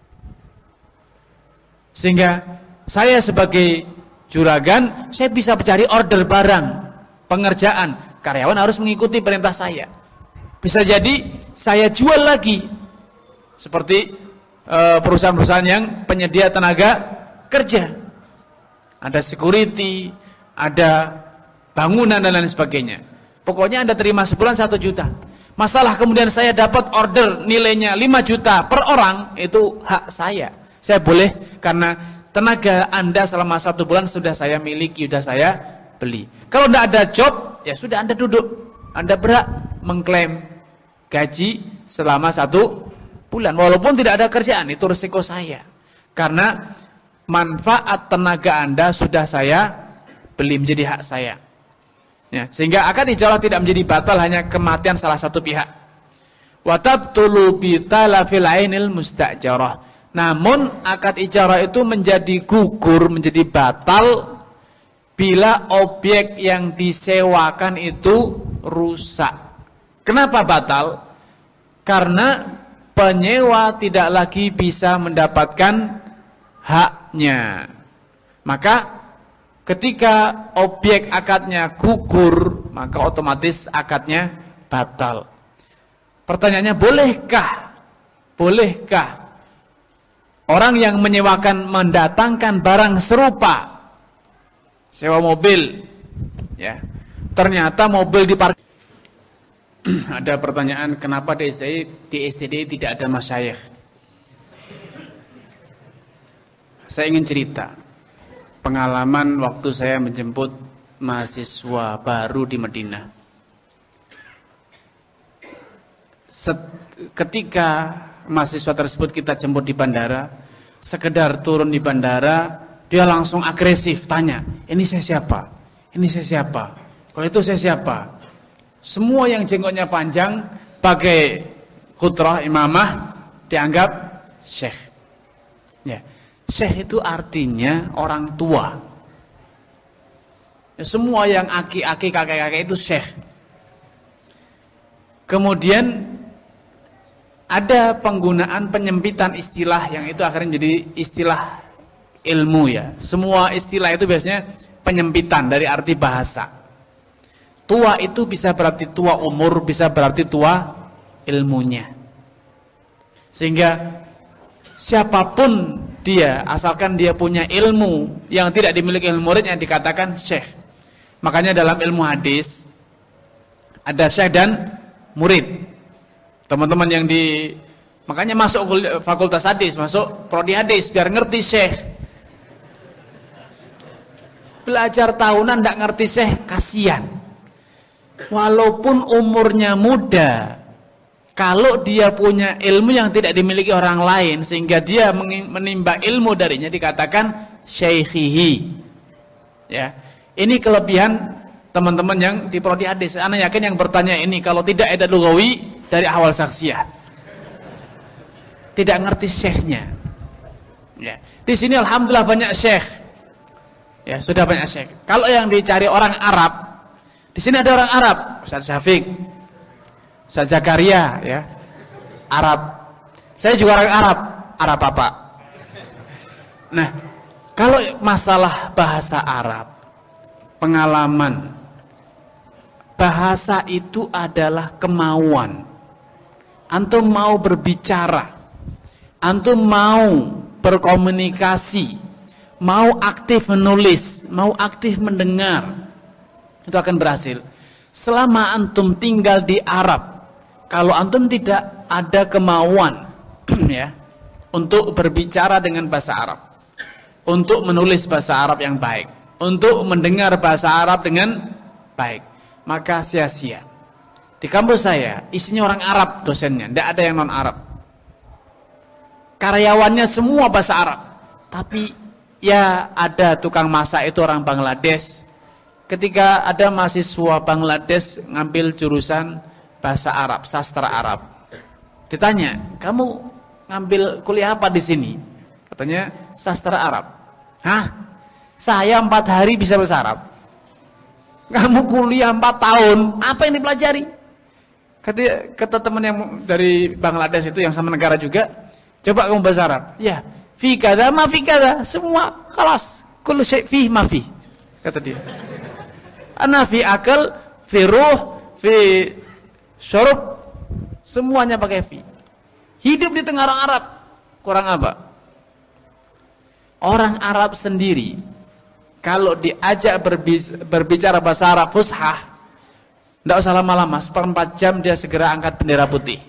Sehingga saya sebagai juragan, saya bisa mencari order barang, pengerjaan. Karyawan harus mengikuti perintah saya. Bisa jadi saya jual lagi. Seperti perusahaan-perusahaan yang penyedia tenaga kerja. Ada security, ada bangunan dan lain sebagainya. Pokoknya Anda terima sebulan satu juta. Masalah kemudian saya dapat order nilainya lima juta per orang, itu hak saya. Saya boleh karena tenaga Anda selama satu bulan sudah saya miliki, sudah saya beli. Kalau tidak ada job, ya sudah Anda duduk. Anda berhak mengklaim gaji selama satu bulan. Walaupun tidak ada kerjaan, itu resiko saya. Karena manfaat tenaga Anda sudah saya beli, menjadi hak saya. Ya, sehingga akad ijarah tidak menjadi batal hanya kematian salah satu pihak. Wa tabtulu bi talafil ainil mustajarah. Namun akad ijarah itu menjadi gugur, menjadi batal bila objek yang disewakan itu rusak. Kenapa batal? Karena penyewa tidak lagi bisa mendapatkan haknya. Maka ketika objek akadnya gugur, maka otomatis akadnya batal. Pertanyaannya, bolehkah? Bolehkah orang yang menyewakan mendatangkan barang serupa, sewa mobil, ya, ternyata mobil diparkir. Ada pertanyaan, kenapa di S T D, di S T D tidak ada masyayikh? Saya ingin cerita pengalaman waktu saya menjemput mahasiswa baru di Madinah. Set, ketika mahasiswa tersebut kita jemput di bandara, sekedar turun di bandara, dia langsung agresif tanya, ini saya siapa? Ini saya siapa? Kalau itu saya siapa? Semua yang jenggotnya panjang pakai khutrah imamah dianggap syekh. Ya. Syekh itu artinya orang tua. Ya, semua yang aki-aki kakek-kakek itu syekh. Kemudian ada penggunaan penyempitan istilah yang itu akhirnya menjadi istilah ilmu ya. Semua istilah itu biasanya penyempitan dari arti bahasa. Tua itu bisa berarti tua umur, bisa berarti tua ilmunya. Sehingga siapapun dia, asalkan dia punya ilmu yang tidak dimiliki ilmu muridnya, dikatakan syekh. Makanya dalam ilmu hadis ada syekh dan murid. Teman-teman yang di makanya masuk fakultas hadis, masuk prodi hadis biar ngerti syekh. Belajar tahunan tidak ngerti syekh, kasihan. Walaupun umurnya muda, kalau dia punya ilmu yang tidak dimiliki orang lain sehingga dia menimba ilmu darinya, dikatakan syaikhihi. Ya. Ini kelebihan teman-teman yang di prodi hadis. Ana yakin yang bertanya ini kalau tidak ada lugawi dari awal saksiyah. Tidak ngerti syekhnya. Ya. Di sini alhamdulillah banyak syekh. Ya, sudah banyak syekh. Kalau yang dicari orang Arab, di sini ada orang Arab, Ustaz Syafiq, Ustaz Zakaria, ya, Arab. Saya juga orang Arab. Arab apa? Nah, kalau masalah bahasa Arab, pengalaman, bahasa itu adalah kemauan. Antum mau berbicara, antum mau berkomunikasi, mau aktif menulis, mau aktif mendengar, itu akan berhasil. Selama antum tinggal di Arab, kalau antum tidak ada kemauan ya, untuk berbicara dengan bahasa Arab, untuk menulis bahasa Arab yang baik, untuk mendengar bahasa Arab dengan baik, maka sia-sia. Di kampus saya isinya orang Arab dosennya, tidak ada yang non Arab. Karyawannya semua bahasa Arab, tapi ya ada tukang masak itu orang Bangladesh. Ketika ada mahasiswa Bangladesh ngambil jurusan bahasa Arab, sastra Arab, ditanya, kamu ngambil kuliah apa di sini? Katanya sastra Arab. Hah? Saya empat hari bisa bahasa Arab. Kamu kuliah empat tahun, apa yang dipelajari? Kata, kata teman yang dari Bangladesh itu yang sama negara juga, coba kamu bahasa Arab. Ya, fi kada ma fi kada, semua kelas, kullu syai' fi ma fi. Kata dia. Ana fi akal, fi ruh, fi syurub, semuanya pakai fi. Hidup di tengah orang Arab, kurang apa? Orang Arab sendiri kalau diajak berbicara bahasa Arab fushah, tidak usah lama-lama, seperempat jam dia segera angkat bendera putih.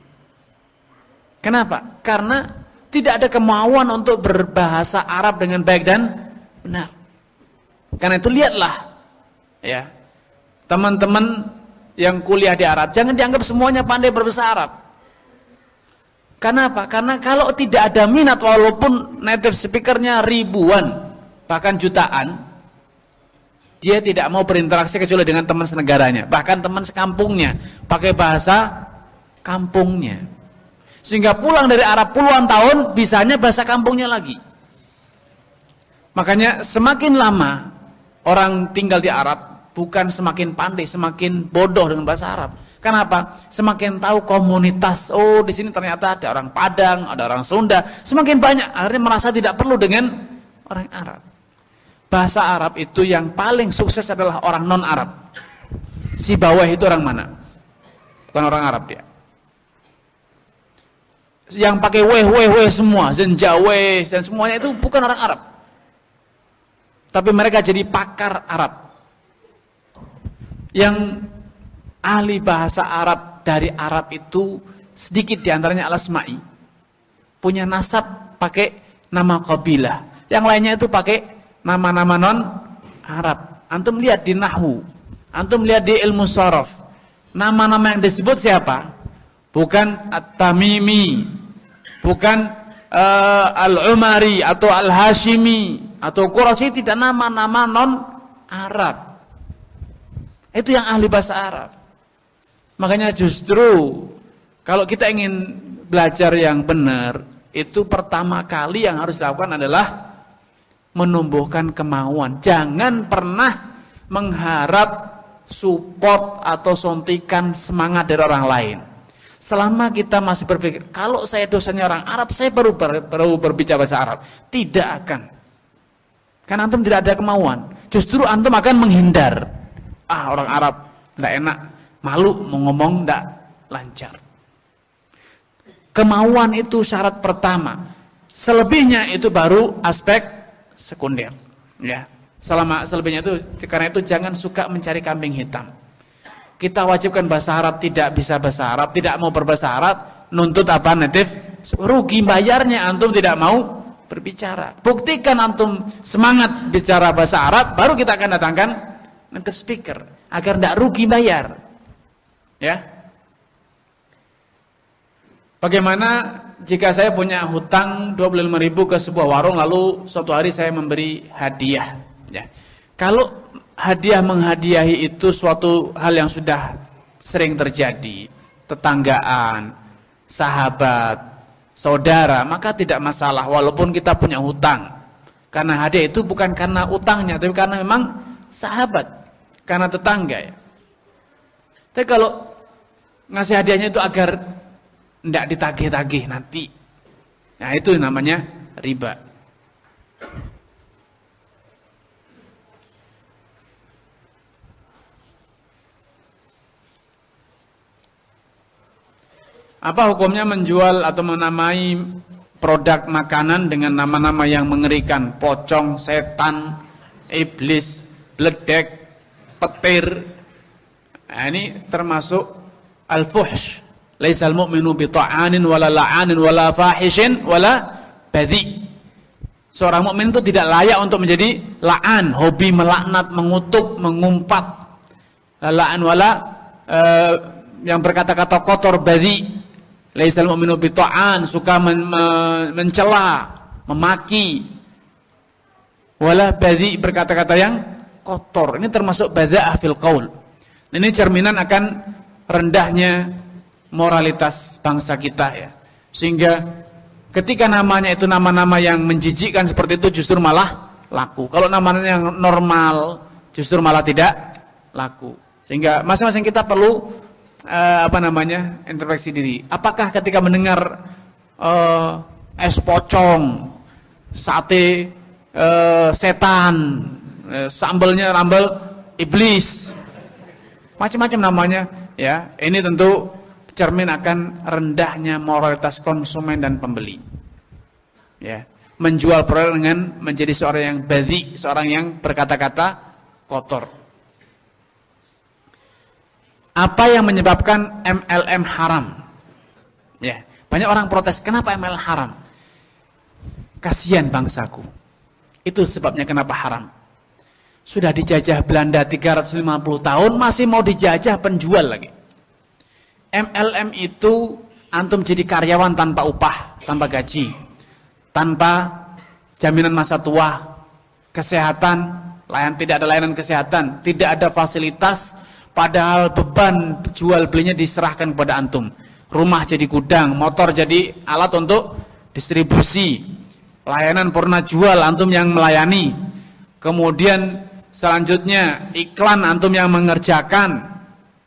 Kenapa? Karena tidak ada kemauan untuk berbahasa Arab dengan baik dan benar. Karena itu lihatlah, ya, teman-teman yang kuliah di Arab, jangan dianggap semuanya pandai berbahasa Arab. Kenapa? Karena kalau tidak ada minat, walaupun native speakernya ribuan, bahkan jutaan, dia tidak mau berinteraksi kecuali dengan teman senegaranya, bahkan teman sekampungnya, pakai bahasa kampungnya. Sehingga pulang dari Arab puluhan tahun, bisanya bahasa kampungnya lagi. Makanya semakin lama orang tinggal di Arab, bukan semakin pandai, semakin bodoh dengan bahasa Arab. Kenapa? Semakin tahu komunitas, oh di sini ternyata ada orang Padang, ada orang Sunda, semakin banyak, akhirnya merasa tidak perlu dengan orang Arab. Bahasa Arab itu yang paling sukses adalah orang non-Arab. Si bawah itu orang mana? Bukan orang Arab dia. Yang pakai weh weh weh semua, zenjaweh dan semuanya itu bukan orang Arab. Tapi mereka jadi pakar Arab. Yang ahli bahasa Arab dari Arab itu sedikit diantaranya Al-Asma'i, punya nasab pakai nama qabilah. Yang lainnya itu pakai nama-nama non Arab. Antum lihat di nahwu, antum lihat di ilmu sharaf, nama-nama yang disebut siapa? Bukan At-Tamimi, bukan uh, Al-Umari atau Al-Hashimi atau Quraisy, tidak, nama-nama non Arab. Itu yang ahli bahasa Arab. Makanya justru kalau kita ingin belajar yang benar, itu pertama kali yang harus dilakukan adalah menumbuhkan kemauan. Jangan pernah mengharap support atau suntikan semangat dari orang lain. Selama kita masih berpikir, kalau saya dosanya orang Arab, saya baru, baru berbicara bahasa Arab, tidak akan. Karena antum tidak ada kemauan. Justru antum akan menghindar. Ah, orang Arab tidak enak, malu mau ngomong, tidak lancar. Kemauan itu syarat pertama. Selebihnya itu baru aspek sekunder. Ya, selama selebihnya itu, karena itu jangan suka mencari kambing hitam. Kita wajibkan bahasa Arab, tidak bisa bahasa Arab, tidak mau berbahasa Arab, nuntut apa native, rugi bayarnya. Antum tidak mau berbicara. Buktikan antum semangat bicara bahasa Arab, baru kita akan datangkan native speaker agar tidak rugi bayar. Ya. Bagaimana jika saya punya hutang dua puluh lima ribu ke sebuah warung, lalu suatu hari saya memberi hadiah, ya. Kalau hadiah menghadiahi itu suatu hal yang sudah sering terjadi, tetanggaan, sahabat, saudara, maka tidak masalah walaupun kita punya hutang. Karena hadiah itu bukan karena utangnya, tapi karena memang sahabat, karena tetangga, ya. Tapi kalau ngasih hadiahnya itu agar tidak ditagih-tagih nanti, nah itu namanya riba. Apa hukumnya menjual atau menamai produk makanan dengan nama-nama yang mengerikan? Pocong, setan, iblis, bledek, petir. Nah, ini termasuk al-fuhsh. Laisal mu'minu bi ta'anin wala la'anin wala fahishin wala badhi. Seorang mukmin itu tidak layak untuk menjadi la'an, hobi melaknat, mengutuk, mengumpat. La'an wala uh, yang berkata-kata kotor, badhi. Laisal mu'minu bi ta'an, suka men, men, mencela, memaki. Wala badhi, berkata-kata yang kotor. Ini termasuk badza'ah fil qaul. Ini cerminan akan rendahnya moralitas bangsa kita ya. Sehingga ketika namanya itu nama-nama yang menjijikkan seperti itu justru malah laku. Kalau namanya yang normal justru malah tidak laku. Sehingga masing-masing kita perlu uh, apa namanya? introspeksi diri. Apakah ketika mendengar uh, es pocong, sate uh, setan, uh, sambalnya sambal iblis, macam-macam namanya ya. Ini tentu cermin akan rendahnya moralitas konsumen dan pembeli. Ya, menjual produk dengan menjadi seorang yang badhi, seorang yang berkata-kata kotor. Apa yang menyebabkan M L M haram? Ya, banyak orang protes, kenapa M L M haram? Kasihan bangsaku. Itu sebabnya kenapa haram. Sudah dijajah Belanda tiga ratus lima puluh tahun, masih mau dijajah penjual lagi. M L M itu antum jadi karyawan tanpa upah, tanpa gaji, tanpa jaminan masa tua, kesehatan, layan tidak ada layanan kesehatan, tidak ada fasilitas, padahal beban jual belinya diserahkan kepada antum. Rumah jadi gudang, motor jadi alat untuk distribusi, layanan purna jual antum yang melayani, kemudian selanjutnya iklan antum yang mengerjakan.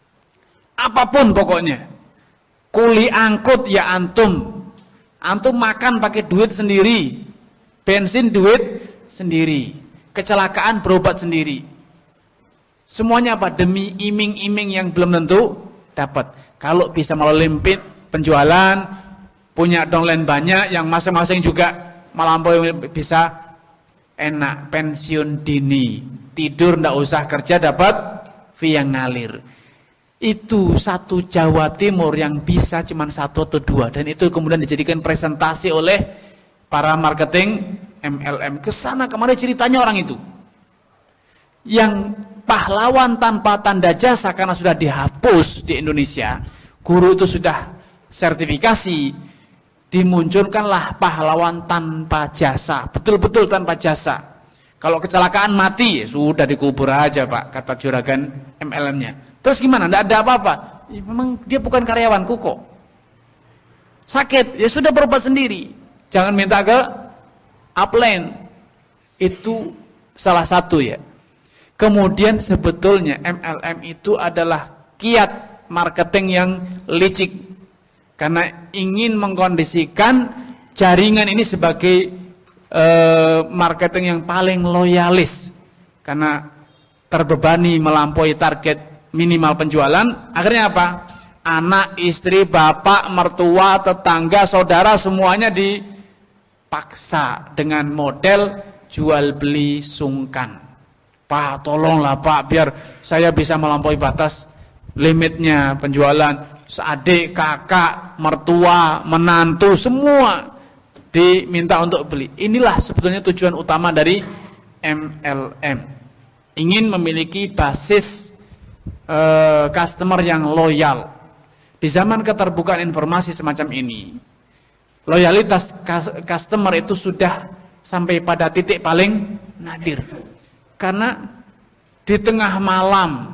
Apapun pokoknya. Kuli angkut ya antum. Antum makan pakai duit sendiri. Bensin duit sendiri. Kecelakaan berobat sendiri. Semuanya apa? Demi iming-iming yang belum tentu dapat. Kalau bisa melempit penjualan, punya downline banyak yang masing-masing juga melampaui, bisa enak pensiun dini. Tidur ndak usah kerja, dapat fee yang ngalir. Itu satu Jawa Timur yang bisa cuma satu atau dua, dan itu kemudian dijadikan presentasi oleh para marketing M L M. Kesana kemari ceritanya orang itu yang pahlawan tanpa tanda jasa karena sudah dihapus di Indonesia. Guru itu sudah sertifikasi, dimunculkanlah pahlawan tanpa jasa, betul-betul tanpa jasa. Kalau kecelakaan mati, sudah dikubur aja Pak, kata juragan M L M-nya. Terus gimana? Tidak ada apa-apa. Ya, memang dia bukan karyawanku kok. Sakit, ya sudah berobat sendiri. Jangan minta ke upline. Itu salah satu ya. Kemudian sebetulnya M L M itu adalah kiat marketing yang licik. Karena ingin mengkondisikan jaringan ini sebagai uh, marketing yang paling loyalis. Karena terbebani melampaui target minimal penjualan, akhirnya apa? Anak, istri, bapak, mertua, tetangga, saudara semuanya dipaksa dengan model jual beli sungkan. Pak, tolonglah Pak, biar saya bisa melampaui batas limitnya penjualan. Adik, kakak, mertua, menantu, semua diminta untuk beli. Inilah sebetulnya tujuan utama dari M L M. Ingin memiliki basis Uh, customer yang loyal. Di zaman keterbukaan informasi semacam ini, loyalitas customer itu sudah sampai pada titik paling nadir. Karena di tengah malam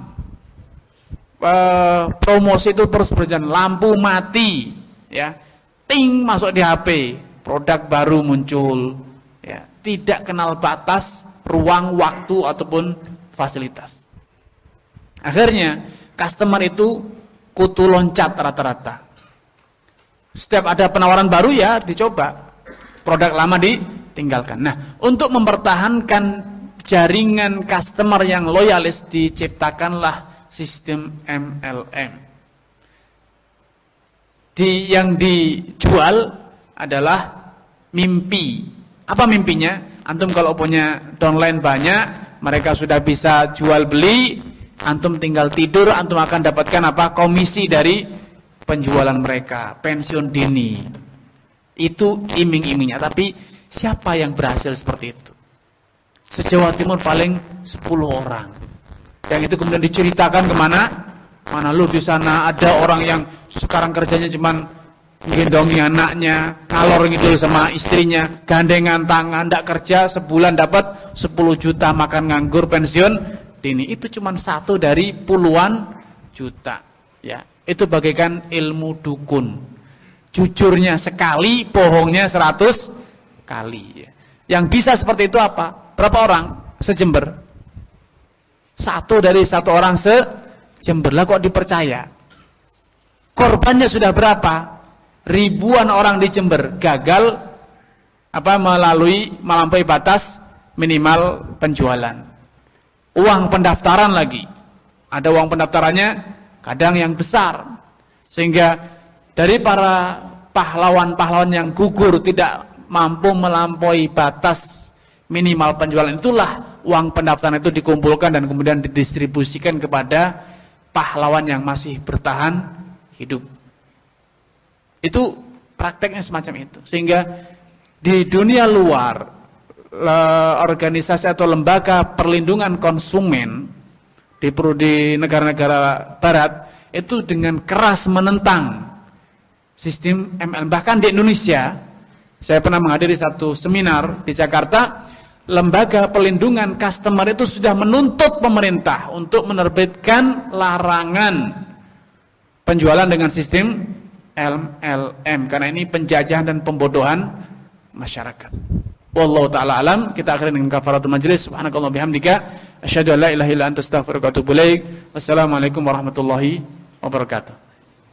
uh, promosi itu terus berjalan, lampu mati, ya, ting masuk di H P, produk baru muncul, ya, tidak kenal batas, ruang, waktu ataupun fasilitas. Akhirnya customer itu kutu loncat rata-rata. Setiap ada penawaran baru ya dicoba. Produk lama di tinggalkan. Nah, untuk mempertahankan jaringan customer yang loyalis, diciptakanlah sistem M L M. Di, yang dijual adalah mimpi. Apa mimpinya? Antum kalau punya downline banyak, mereka sudah bisa jual beli, antum tinggal tidur, antum akan dapatkan apa? Komisi dari penjualan mereka, pensiun dini. Itu iming-imingnya. Tapi siapa yang berhasil seperti itu? Se-Jawa Timur paling sepuluh orang. Yang itu kemudian diceritakan kemana? Mana lu di sana ada orang yang sekarang kerjanya cuman gendongi anaknya, ngalor ngidul sama istrinya, gandengan tangan, ndak kerja, sebulan dapat sepuluh juta, makan nganggur, pensiun dini. Itu cuman satu dari puluhan juta. Ya, itu bagaikan ilmu dukun. Jujurnya sekali, bohongnya seratus kali. Yang bisa seperti itu apa? Berapa orang se-Jember? Satu dari satu orang se-Jember. Lah kok dipercaya? Korbannya sudah berapa? Ribuan orang di Jember gagal apa melalui melampaui batas minimal penjualan. Uang pendaftaran lagi. Ada uang pendaftarannya kadang yang besar. Sehingga dari para pahlawan-pahlawan yang gugur tidak mampu melampaui batas minimal penjualan, itulah uang pendaftaran itu dikumpulkan dan kemudian didistribusikan kepada pahlawan yang masih bertahan hidup. Itu prakteknya semacam itu. Sehingga di dunia luar, organisasi atau lembaga perlindungan konsumen di di negara-negara barat itu dengan keras menentang sistem M L M. Bahkan di Indonesia, saya pernah menghadiri satu seminar di Jakarta, lembaga pelindungan customer itu sudah menuntut pemerintah untuk menerbitkan larangan penjualan dengan sistem M L M, karena ini penjajahan dan pembodohan masyarakat. Wallahu taala alam. Kita akhiri dengan kafaratul majlis. Subhanakallah bihamdika asyhadu an la ilaha illa anta astaghfiruka wa atubu ilaik. Wassalamualaikum warahmatullahi wabarakatuh.